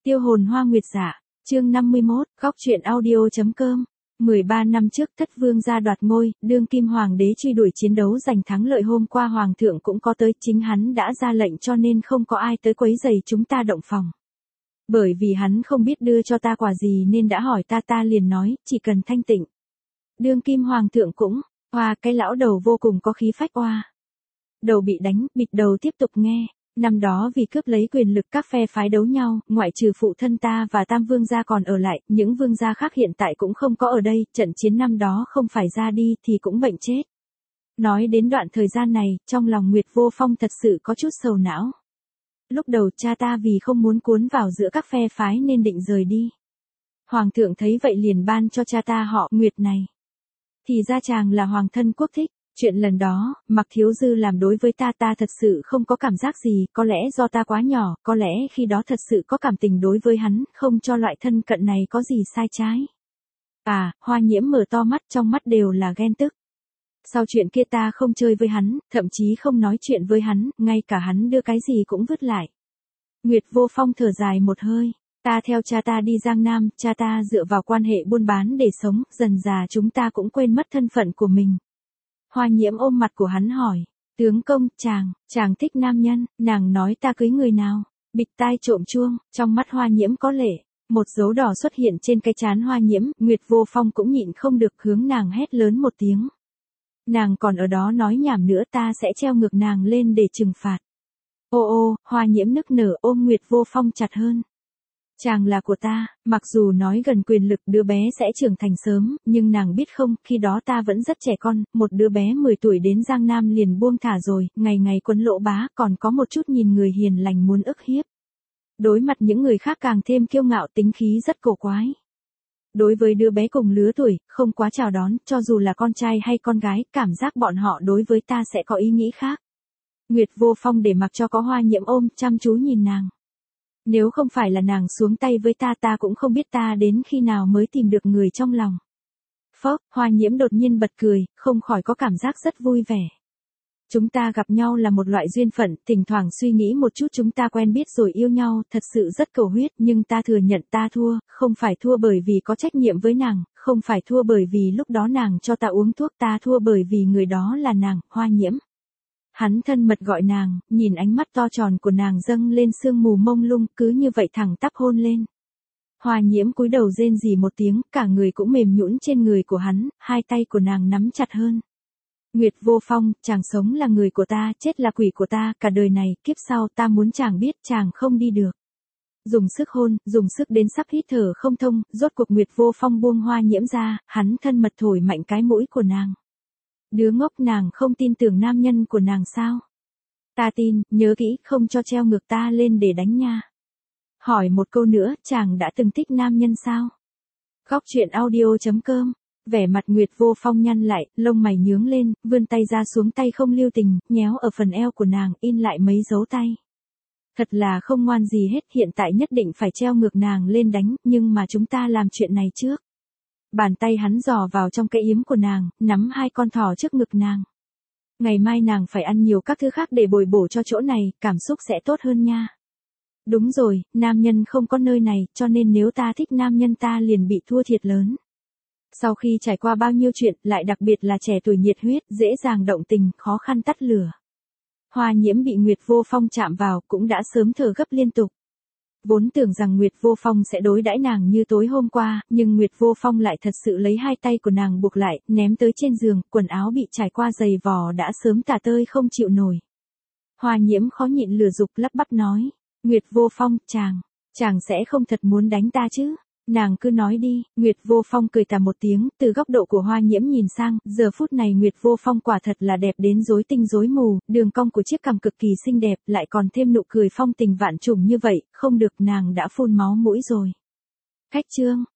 Tiêu hồn hoa nguyệt dạ, chương 51, góc truyện audio.com. 13 năm trước Thất Vương gia đoạt ngôi, đương kim hoàng đế truy đuổi chiến đấu giành thắng lợi, hôm qua hoàng thượng cũng có tới, chính hắn đã ra lệnh cho nên không có ai tới quấy rầy chúng ta động phòng. Bởi vì hắn không biết đưa cho ta quà gì nên đã hỏi ta liền nói, chỉ cần thanh tịnh. Đương kim hoàng thượng cũng, cái lão đầu vô cùng có khí phách Đầu bị đánh, bịt đầu tiếp tục nghe. Năm đó vì cướp lấy quyền lực các phe phái đấu nhau, ngoại trừ phụ thân ta và Tam Vương gia còn ở lại, những vương gia khác hiện tại cũng không có ở đây, trận chiến năm đó không phải ra đi thì cũng bệnh chết. Nói đến đoạn thời gian này, trong lòng Nguyệt Vô Phong thật sự có chút sầu não. Lúc đầu cha ta vì không muốn cuốn vào giữa các phe phái nên định rời đi. Hoàng thượng thấy vậy liền ban cho cha ta họ Nguyệt này. Thì ra chàng là hoàng thân quốc thích. Chuyện lần đó, Mạc Thiếu Dư làm đối với ta thật sự không có cảm giác gì, có lẽ do ta quá nhỏ, có lẽ khi đó thật sự có cảm tình đối với hắn, không cho loại thân cận này có gì sai trái. Hoa Nhiễm mở to mắt, trong mắt đều là ghen tức. Sau chuyện kia ta không chơi với hắn, thậm chí không nói chuyện với hắn, ngay cả hắn đưa cái gì cũng vứt lại. Nguyệt Vô Phong thở dài một hơi. Ta theo cha ta đi Giang Nam, cha ta dựa vào quan hệ buôn bán để sống, dần dà chúng ta cũng quên mất thân phận của mình. Hoa Nhiễm ôm mặt của hắn hỏi, tướng công, chàng thích nam nhân, nàng nói ta cưới người nào, bịt tai trộm chuông, trong mắt Hoa Nhiễm có lệ, một dấu đỏ xuất hiện trên cái trán Hoa Nhiễm, Nguyệt Vô Phong cũng nhịn không được hướng nàng hét lớn một tiếng. Nàng còn ở đó nói nhảm nữa, ta sẽ treo ngược nàng lên để trừng phạt. Hoa Nhiễm nức nở ôm Nguyệt Vô Phong chặt hơn. Chàng là của ta, mặc dù nói gần quyền lực đứa bé sẽ trưởng thành sớm, nhưng nàng biết không, khi đó ta vẫn rất trẻ con, một đứa bé 10 tuổi đến Giang Nam liền buông thả rồi, ngày ngày quấn lỗ bá, còn có một chút nhìn người hiền lành muốn ức hiếp. Đối mặt những người khác càng thêm kiêu ngạo, tính khí rất cổ quái. Đối với đứa bé cùng lứa tuổi, không quá chào đón, cho dù là con trai hay con gái, cảm giác bọn họ đối với ta sẽ có ý nghĩ khác. Nguyệt Vô Phong để mặc cho có Hoa Nhiễm ôm, chăm chú nhìn nàng. Nếu không phải là nàng xuống tay với ta cũng không biết ta đến khi nào mới tìm được người trong lòng. Hoa Nhiễm đột nhiên bật cười, không khỏi có cảm giác rất vui vẻ. Chúng ta gặp nhau là một loại duyên phận, thỉnh thoảng suy nghĩ một chút chúng ta quen biết rồi yêu nhau, thật sự rất cầu huyết, nhưng ta thừa nhận ta thua, không phải thua bởi vì có trách nhiệm với nàng, không phải thua bởi vì lúc đó nàng cho ta uống thuốc, ta thua bởi vì người đó là nàng, Hoa Nhiễm. Hắn thân mật gọi nàng, nhìn ánh mắt to tròn của nàng dâng lên sương mù mông lung, cứ như vậy thẳng tắp hôn lên. Hoa Nhiễm cúi đầu rên rỉ một tiếng, cả người cũng mềm nhũn trên người của hắn, hai tay của nàng nắm chặt hơn. Nguyệt Vô Phong, chàng sống là người của ta, chết là quỷ của ta, cả đời này, kiếp sau ta muốn chàng biết chàng không đi được. Dùng sức hôn, dùng sức đến sắp hít thở không thông, rốt cuộc Nguyệt Vô Phong buông Hoa Nhiễm ra, hắn thân mật thổi mạnh cái mũi của nàng. Đứa ngốc, nàng không tin tưởng nam nhân của nàng sao? Ta tin, nhớ kỹ, không cho treo ngược ta lên để đánh nha. Hỏi một câu nữa, chàng đã từng thích nam nhân sao? Góc truyện audio.com. Vẻ mặt Nguyệt Vô Phong nhăn lại, lông mày nhướng lên, vươn tay ra xuống, tay không lưu tình, nhéo ở phần eo của nàng, in lại mấy dấu tay. Thật là không ngoan gì hết, hiện tại nhất định phải treo ngược nàng lên đánh, nhưng mà chúng ta làm chuyện này trước. Bàn tay hắn dò vào trong cái yếm của nàng, nắm hai con thỏ trước ngực nàng. Ngày mai nàng phải ăn nhiều các thứ khác để bồi bổ cho chỗ này, cảm xúc sẽ tốt hơn nha. Đúng rồi, nam nhân không có nơi này, cho nên nếu ta thích nam nhân ta liền bị thua thiệt lớn. Sau khi trải qua bao nhiêu chuyện, lại đặc biệt là trẻ tuổi nhiệt huyết, dễ dàng động tình, khó khăn tắt lửa. Hoa Nhiễm bị Nguyệt Vô Phong chạm vào, cũng đã sớm thở gấp liên tục. Vốn tưởng rằng Nguyệt Vô Phong sẽ đối đãi nàng như tối hôm qua, nhưng Nguyệt Vô Phong lại thật sự lấy hai tay của nàng buộc lại, ném tới trên giường, quần áo bị trải qua giày vò đã sớm tả tơi không chịu nổi. Hoa Nhiễm khó nhịn lửa dục lắp bắp nói, Nguyệt Vô Phong, chàng sẽ không thật muốn đánh ta chứ? Nàng cứ nói đi. Nguyệt Vô Phong cười tà một tiếng, từ góc độ của Hoa Nhiễm nhìn sang, giờ phút này Nguyệt Vô Phong quả thật là đẹp đến rối tinh rối mù, đường cong của chiếc cằm cực kỳ xinh đẹp, lại còn thêm nụ cười phong tình vạn trùng như vậy, không được, nàng đã phun máu mũi rồi. Khách trương,